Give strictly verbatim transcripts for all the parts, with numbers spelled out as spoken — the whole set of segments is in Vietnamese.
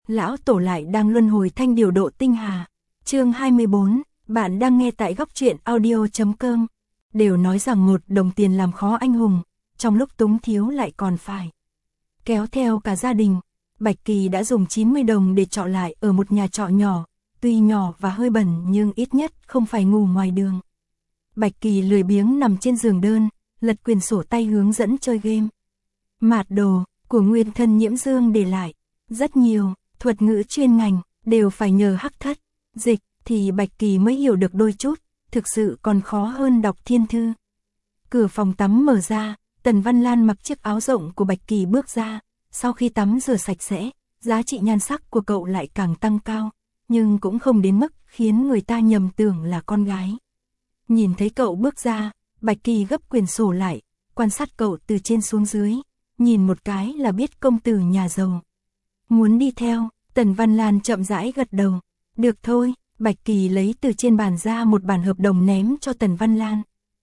lão tổ lại đang luân hồi thanh điều độ tinh hà. Chương hai mươi bốn, bạn đang nghe tại góc truyện audio chấm com. Đều nói rằng một đồng tiền làm khó anh hùng, trong lúc túng thiếu lại còn phải kéo theo cả gia đình. Bạch Kỳ đã dùng chín mươi đồng để trọ lại ở một nhà trọ nhỏ, tuy nhỏ và hơi bẩn nhưng ít nhất không phải ngủ ngoài đường. Bạch Kỳ lười biếng nằm trên giường đơn, lật quyển sổ tay hướng dẫn chơi game. Mạt đồ của nguyên thân Nhiễm Dương để lại, rất nhiều, thuật ngữ chuyên ngành, đều phải nhờ Hắc Thất dịch thì Bạch Kỳ mới hiểu được đôi chút, thực sự còn khó hơn đọc thiên thư. Cửa phòng tắm mở ra, Tần Văn Lan mặc chiếc áo rộng của Bạch Kỳ bước ra, sau khi tắm rửa sạch sẽ, giá trị nhan sắc của cậu lại càng tăng cao, nhưng cũng không đến mức khiến người ta nhầm tưởng là con gái. Nhìn thấy cậu bước ra, Bạch Kỳ gấp quyển sổ lại, quan sát cậu từ trên xuống dưới, nhìn một cái là biết công tử nhà giàu. Muốn đi theo, Tần Văn Lan chậm rãi gật đầu. Được thôi, Bạch Kỳ lấy từ trên bàn ra một bản hợp đồng ném cho Tần Văn Lan.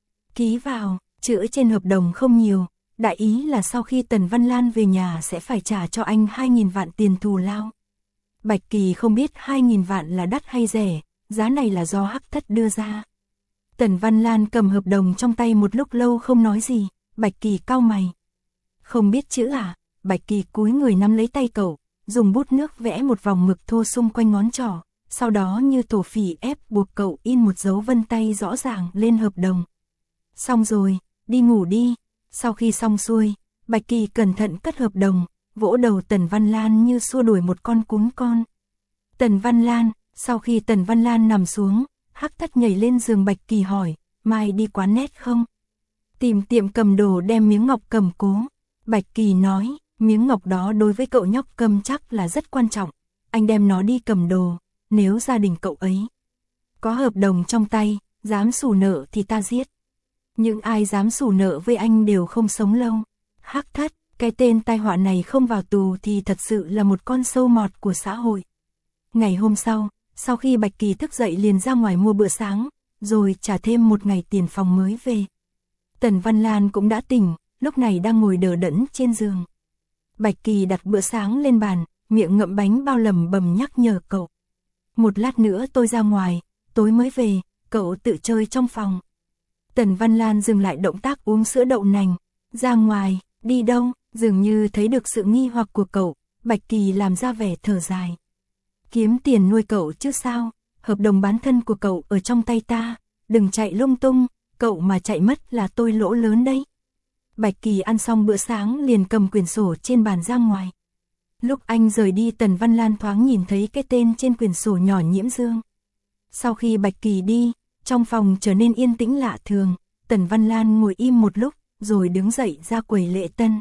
Ký vào, chữ trên hợp đồng không nhiều, đại ý là sau khi Tần Văn Lan về nhà sẽ phải trả cho anh hai nghìn vạn tiền thù lao. Bạch Kỳ không biết hai nghìn vạn là đắt hay rẻ, giá này là do Hắc Thất đưa ra. Tần Văn Lan cầm hợp đồng trong tay một lúc lâu không nói gì, Bạch Kỳ cau mày. Không biết chữ à? Bạch Kỳ cúi người nắm lấy tay cậu, dùng bút nước vẽ một vòng mực thô xung quanh ngón trỏ, sau đó như thổ phỉ ép buộc cậu in một dấu vân tay rõ ràng lên hợp đồng. Xong rồi, đi ngủ đi. Sau khi xong xuôi, Bạch Kỳ cẩn thận cất hợp đồng, vỗ đầu Tần Văn Lan như xua đuổi một con cún con. Tần Văn Lan, sau khi Tần Văn Lan nằm xuống, Hắc Thất nhảy lên giường Bạch Kỳ hỏi, mai đi quán nét không? Tìm tiệm cầm đồ đem miếng ngọc cầm cố. Bạch Kỳ nói, miếng ngọc đó đối với cậu nhóc cầm chắc là rất quan trọng, anh đem nó đi cầm đồ, nếu gia đình cậu ấy có hợp đồng trong tay, dám xù nợ thì ta giết. Những ai dám xù nợ với anh đều không sống lâu. Hắc Thất, cái tên tai họa này không vào tù thì thật sự là một con sâu mọt của xã hội. Ngày hôm sau, sau khi Bạch Kỳ thức dậy liền ra ngoài mua bữa sáng, rồi trả thêm một ngày tiền phòng mới về. Tần Văn Lan cũng đã tỉnh, lúc này đang ngồi đờ đẫn trên giường. Bạch Kỳ đặt bữa sáng lên bàn, miệng ngậm bánh bao lẩm bẩm nhắc nhở cậu. Một lát nữa tôi ra ngoài, tối mới về, cậu tự chơi trong phòng. Tần Văn Lan dừng lại động tác uống sữa đậu nành. Ra ngoài, đi đâu? Dường như thấy được sự nghi hoặc của cậu, Bạch Kỳ làm ra vẻ thở dài. Kiếm tiền nuôi cậu chứ sao, hợp đồng bán thân của cậu ở trong tay ta, đừng chạy lung tung, cậu mà chạy mất là tôi lỗ lớn đấy. Bạch Kỳ ăn xong bữa sáng liền cầm quyển sổ trên bàn ra ngoài. Lúc anh rời đi Tần Văn Lan thoáng nhìn thấy cái tên trên quyển sổ nhỏ Nhiễm Dương. Sau khi Bạch Kỳ đi, trong phòng trở nên yên tĩnh lạ thường, Tần Văn Lan ngồi im một lúc, rồi đứng dậy ra quầy lễ tân.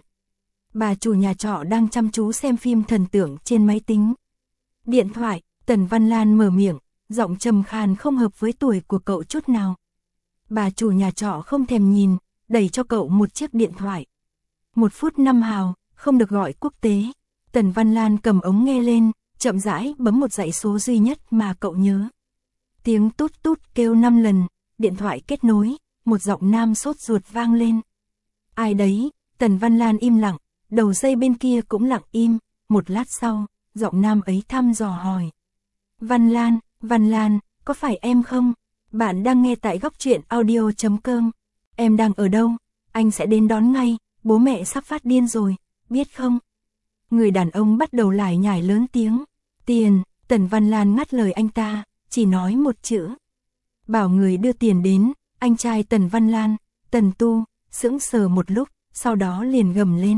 Bà chủ nhà trọ đang chăm chú xem phim thần tượng trên máy tính. Điện thoại, Tần Văn Lan mở miệng, giọng trầm khàn không hợp với tuổi của cậu chút nào. Bà chủ nhà trọ không thèm nhìn, đẩy cho cậu một chiếc điện thoại. Một phút năm hào, không được gọi quốc tế. Tần Văn Lan cầm ống nghe lên, chậm rãi bấm một dãy số duy nhất mà cậu nhớ. Tiếng tút tút kêu năm lần, điện thoại kết nối, một giọng nam sốt ruột vang lên. Ai đấy? Tần Văn Lan im lặng, đầu dây bên kia cũng lặng im, một lát sau, giọng nam ấy thăm dò hỏi. Văn Lan, Văn Lan, có phải em không? Bạn đang nghe tại góc truyện audio chấm com. Em đang ở đâu? Anh sẽ đến đón ngay, bố mẹ sắp phát điên rồi, biết không? Người đàn ông bắt đầu lải nhải lớn tiếng. Tiền, Tần Văn Lan ngắt lời anh ta, chỉ nói một chữ. Bảo người đưa tiền đến, anh trai Tần Văn Lan, Tần Tu, sững sờ một lúc, sau đó liền gầm lên.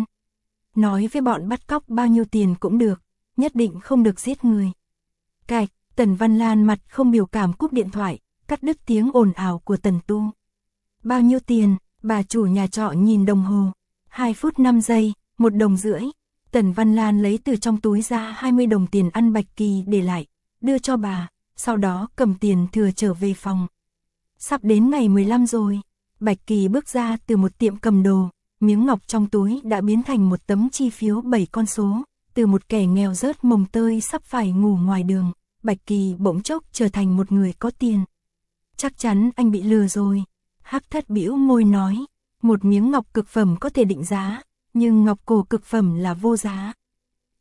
Nói với bọn bắt cóc bao nhiêu tiền cũng được, nhất định không được giết người. Cạch, Tần Văn Lan mặt không biểu cảm cúp điện thoại, cắt đứt tiếng ồn ào của Tần Tu. Bao nhiêu tiền? Bà chủ nhà trọ nhìn đồng hồ. Hai phút năm giây, một đồng rưỡi. Tần Văn Lan lấy từ trong túi ra hai mươi đồng tiền ăn Bạch Kỳ để lại, đưa cho bà, sau đó cầm tiền thừa trở về phòng. Sắp đến ngày mười lăm rồi, Bạch Kỳ bước ra từ một tiệm cầm đồ, miếng ngọc trong túi đã biến thành một tấm chi phiếu bảy con số, từ một kẻ nghèo rớt mồng tơi sắp phải ngủ ngoài đường, Bạch Kỳ bỗng chốc trở thành một người có tiền. Chắc chắn anh bị lừa rồi. Hắc Thất bĩu môi nói, một miếng ngọc cực phẩm có thể định giá, nhưng ngọc cổ cực phẩm là vô giá.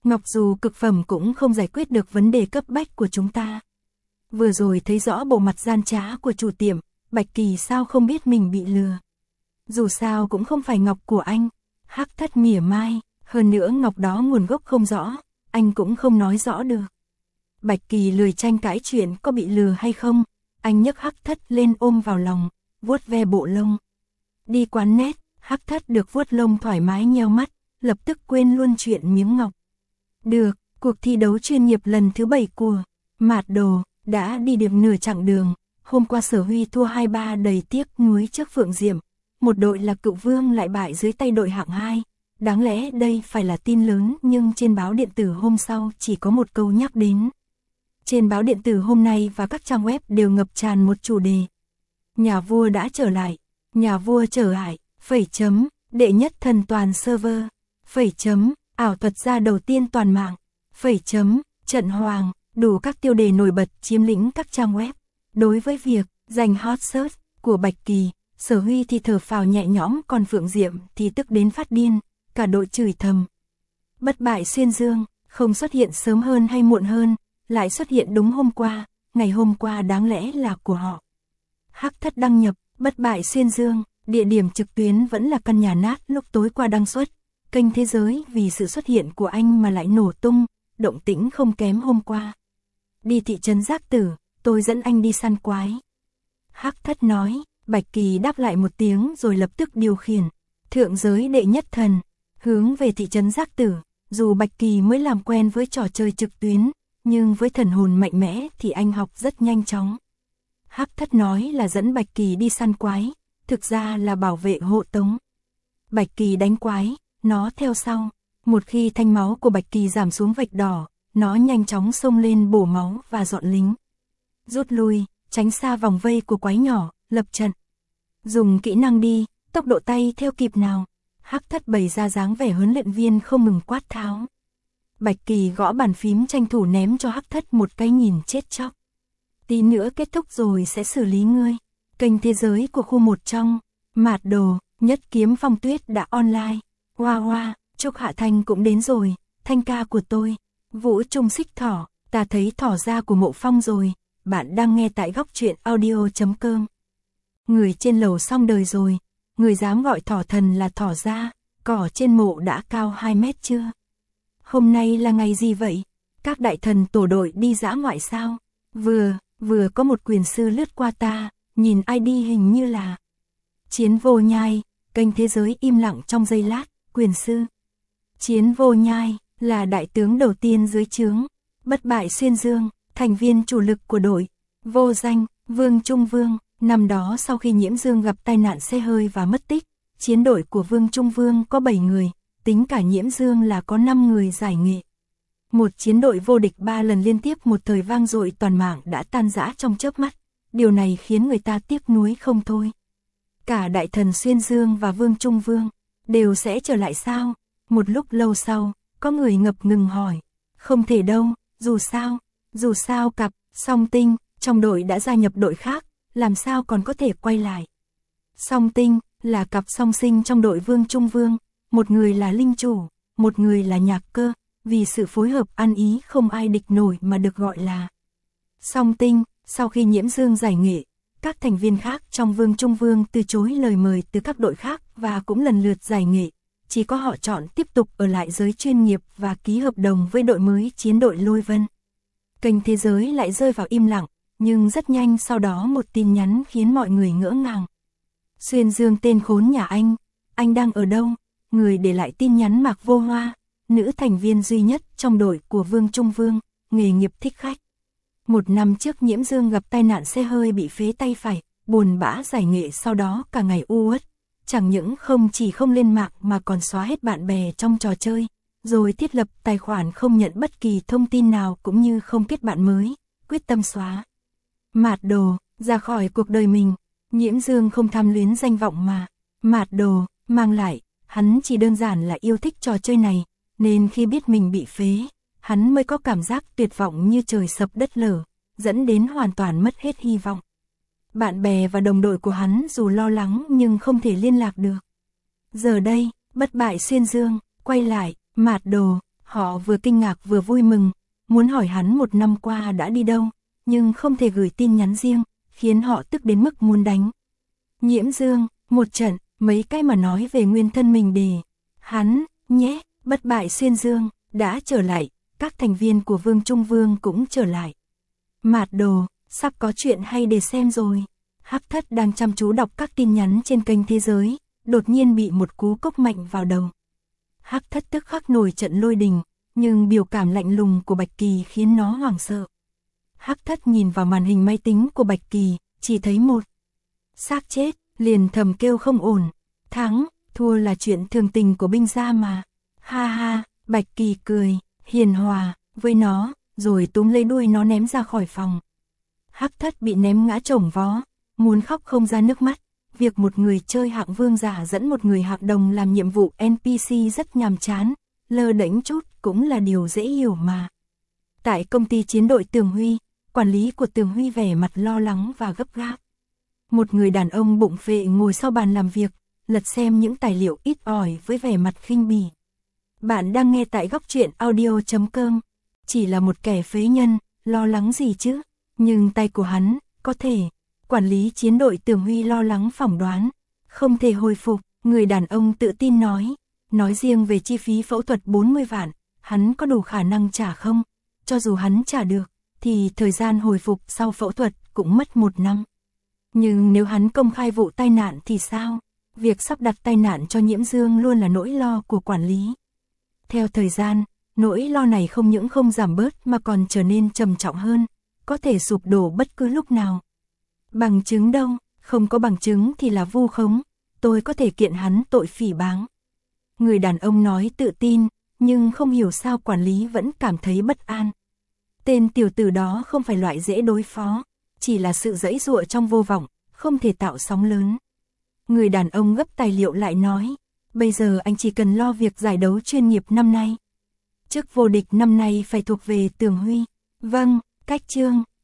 Ngọc dù cực phẩm cũng không giải quyết được vấn đề cấp bách của chúng ta. Vừa rồi thấy rõ bộ mặt gian trá của chủ tiệm, Bạch Kỳ sao không biết mình bị lừa. Dù sao cũng không phải ngọc của anh. Hắc Thất mỉa mai, hơn nữa ngọc đó nguồn gốc không rõ, anh cũng không nói rõ được. Bạch Kỳ lười tranh cãi chuyện có bị lừa hay không, anh nhấc Hắc Thất lên ôm vào lòng, vuốt ve bộ lông. Đi quán nét, Hắc Thất được vuốt lông thoải mái nheo mắt, lập tức quên luôn chuyện miếng ngọc. Được, cuộc thi đấu chuyên nghiệp lần thứ bảy của Mạt Đồ đã đi được nửa chặng đường. Hôm qua Sở Huy thua hai ba đầy tiếc nuối trước Phượng Diệm. Một đội là Cựu Vương lại bại dưới tay đội hạng hai. Đáng lẽ đây phải là tin lớn nhưng trên báo điện tử hôm sau chỉ có một câu nhắc đến. Trên báo điện tử hôm nay và các trang web đều ngập tràn một chủ đề. Nhà vua đã trở lại. Nhà vua trở lại. Phẩy chấm. Đệ nhất thần toàn server. Phẩy chấm. Ảo thuật gia đầu tiên toàn mạng. Phẩy chấm. Trận hoàng. Đủ các tiêu đề nổi bật chiếm lĩnh các trang web. Đối với việc giành hot search của Bạch Kỳ, Sở Huy thì thở phào nhẹ nhõm, còn Phượng Diệm thì tức đến phát điên, cả đội chửi thầm. Bất bại xuyên dương, không xuất hiện sớm hơn hay muộn hơn, lại xuất hiện đúng hôm qua, ngày hôm qua đáng lẽ là của họ. Hắc Thất đăng nhập, bất bại xuyên dương, địa điểm trực tuyến vẫn là căn nhà nát lúc tối qua đăng xuất. Kênh Thế Giới vì sự xuất hiện của anh mà lại nổ tung, động tĩnh không kém hôm qua. Đi thị trấn Giác Tử, tôi dẫn anh đi săn quái. Hắc Thất nói, Bạch Kỳ đáp lại một tiếng rồi lập tức điều khiển. Thượng giới đệ nhất thần, hướng về thị trấn Giác Tử. Dù Bạch Kỳ mới làm quen với trò chơi trực tuyến, nhưng với thần hồn mạnh mẽ thì anh học rất nhanh chóng. Hắc Thất nói là dẫn Bạch Kỳ đi săn quái, thực ra là bảo vệ hộ tống. Bạch Kỳ đánh quái, nó theo sau. Một khi thanh máu của Bạch Kỳ giảm xuống vạch đỏ, nó nhanh chóng xông lên bổ máu và dọn lính. Rút lui, tránh xa vòng vây của quái nhỏ, lập trận. Dùng kỹ năng đi, tốc độ tay theo kịp nào. Hắc Thất bày ra dáng vẻ huấn luyện viên không ngừng quát tháo. Bạch Kỳ gõ bàn phím tranh thủ ném cho Hắc Thất một cái nhìn chết chóc. Tí nữa kết thúc rồi sẽ xử lý ngươi. Kênh Thế Giới của khu một trong Mạt Đồ, Nhất Kiếm Phong Tuyết đã online. Hoa hoa, Trúc Hạ Thanh cũng đến rồi, thanh ca của tôi. Vũ Trung Xích Thỏ, ta thấy thỏ da của Mộ Phong rồi. Bạn đang nghe tại góc truyện audio chấm com. Người trên lầu xong đời rồi, người dám gọi thỏ thần là thỏ da, cỏ trên mộ đã cao hai mét chưa? Hôm nay là ngày gì vậy? Các đại thần tổ đội đi dã ngoại sao? Vừa, vừa có một quyền sư lướt qua ta, nhìn i đê hình như là Chiến Vô Nhai. Kênh Thế Giới im lặng trong giây lát, quyền sư. Chiến Vô Nhai là đại tướng đầu tiên dưới trướng, bất bại xuyên dương, thành viên chủ lực của đội. Vô danh, Vương Trung Vương. Năm đó sau khi Nhiễm Dương gặp tai nạn xe hơi và mất tích, chiến đội của Vương Trung Vương có bảy người, tính cả Nhiễm Dương là có năm người giải nghệ. Một chiến đội vô địch ba lần liên tiếp một thời vang dội toàn mạng đã tan rã trong chớp mắt. Điều này khiến người ta tiếc nuối không thôi. Cả đại thần Xuyên Dương và Vương Trung Vương đều sẽ trở lại sao? Một lúc lâu sau, có người ngập ngừng hỏi. Không thể đâu, dù sao, dù sao cặp Song Tinh trong đội đã gia nhập đội khác, làm sao còn có thể quay lại. Song Tinh là cặp song sinh trong đội Vương Trung Vương, một người là linh chủ, một người là nhạc cơ, vì sự phối hợp ăn ý không ai địch nổi mà được gọi là Song Tinh. Sau khi Nhiễm Dương giải nghệ, các thành viên khác trong Vương Trung Vương từ chối lời mời từ các đội khác và cũng lần lượt giải nghệ, chỉ có họ chọn tiếp tục ở lại giới chuyên nghiệp và ký hợp đồng với đội mới chiến đội Lôi Vân. Kênh Thế Giới lại rơi vào im lặng, nhưng rất nhanh sau đó một tin nhắn khiến mọi người ngỡ ngàng. Xuyên Dương tên khốn nhà anh, anh đang ở đâu? Người để lại tin nhắn Mạc Vô Hoa, nữ thành viên duy nhất trong đội của Vương Trung Vương, nghề nghiệp thích khách. Một năm trước Nhiễm Dương gặp tai nạn xe hơi bị phế tay phải, buồn bã giải nghệ sau đó cả ngày u uất. Chẳng những không chỉ không lên mạng mà còn xóa hết bạn bè trong trò chơi, rồi thiết lập tài khoản không nhận bất kỳ thông tin nào cũng như không kết bạn mới, quyết tâm xóa. Mạt Đồ, ra khỏi cuộc đời mình. Nhiễm Dương không tham luyến danh vọng mà Mạt Đồ mang lại, hắn chỉ đơn giản là yêu thích trò chơi này, nên khi biết mình bị phế, hắn mới có cảm giác tuyệt vọng như trời sập đất lở, dẫn đến hoàn toàn mất hết hy vọng. Bạn bè và đồng đội của hắn dù lo lắng nhưng không thể liên lạc được. Giờ đây, bất bại xuyên dương, quay lại, Mạt Đồ, Họ vừa kinh ngạc vừa vui mừng, muốn hỏi hắn một năm qua đã đi đâu, nhưng không thể gửi tin nhắn riêng, khiến họ tức đến mức muốn đánh. Nhiễm Dương, một trận, mấy cái mà nói về nguyên thân mình để hắn, nhé, bất bại xuyên dương, đã trở lại, các thành viên của Vương Trung Vương cũng trở lại. Mạt Đồ, sắp có chuyện hay để xem rồi. Hắc Thất đang chăm chú đọc các tin nhắn trên kênh Thế Giới, đột nhiên bị một cú cốc mạnh vào đầu. Hắc Thất tức khắc nổi trận lôi đình, nhưng biểu cảm lạnh lùng của Bạch Kỳ khiến nó hoảng sợ. Hắc Thất nhìn vào màn hình máy tính của Bạch Kỳ, chỉ thấy một xác chết, liền thầm kêu không ổn. Thắng, thua là chuyện thường tình của binh gia mà. Ha ha, Bạch Kỳ cười, hiền hòa với nó, rồi túm lấy đuôi nó ném ra khỏi phòng. Hắc Thất bị ném ngã chồng vó, muốn khóc không ra nước mắt. Việc một người chơi hạng vương giả dẫn một người hạng đồng làm nhiệm vụ en pê xê rất nhàm chán, lơ đễnh chút cũng là điều dễ hiểu mà. Tại công ty chiến đội Tường Huy, quản lý của Tường Huy vẻ mặt lo lắng và gấp gáp. Một người đàn ông bụng phệ ngồi sau bàn làm việc, lật xem những tài liệu ít ỏi với vẻ mặt khinh bỉ. Bạn đang nghe tại góc truyện audio chấm com. Chỉ là một kẻ phế nhân, lo lắng gì chứ? Nhưng tay của hắn, có thể. Quản lý chiến đội Tường Huy lo lắng phỏng đoán. Không thể hồi phục, người đàn ông tự tin nói. Nói riêng về chi phí phẫu thuật bốn mươi vạn, hắn có đủ khả năng trả không? Cho dù hắn trả được, thì thời gian hồi phục sau phẫu thuật cũng mất một năm. Nhưng nếu hắn công khai vụ tai nạn thì sao? Việc sắp đặt tai nạn cho Nhiễm Dương luôn là nỗi lo của quản lý. Theo thời gian, nỗi lo này không những không giảm bớt mà còn trở nên trầm trọng hơn, có thể sụp đổ bất cứ lúc nào. Bằng chứng đâu? Không có bằng chứng thì là vu khống, tôi có thể kiện hắn tội phỉ báng. Người đàn ông nói tự tin, nhưng không hiểu sao quản lý vẫn cảm thấy bất an. Tên tiểu tử đó không phải loại dễ đối phó, chỉ là sự giãy giụa trong vô vọng, không thể tạo sóng lớn. Người đàn ông gấp tài liệu lại nói, bây giờ anh chỉ cần lo việc giải đấu chuyên nghiệp năm nay. Chức vô địch năm nay phải thuộc về Tường Huy. Vâng, cách chương.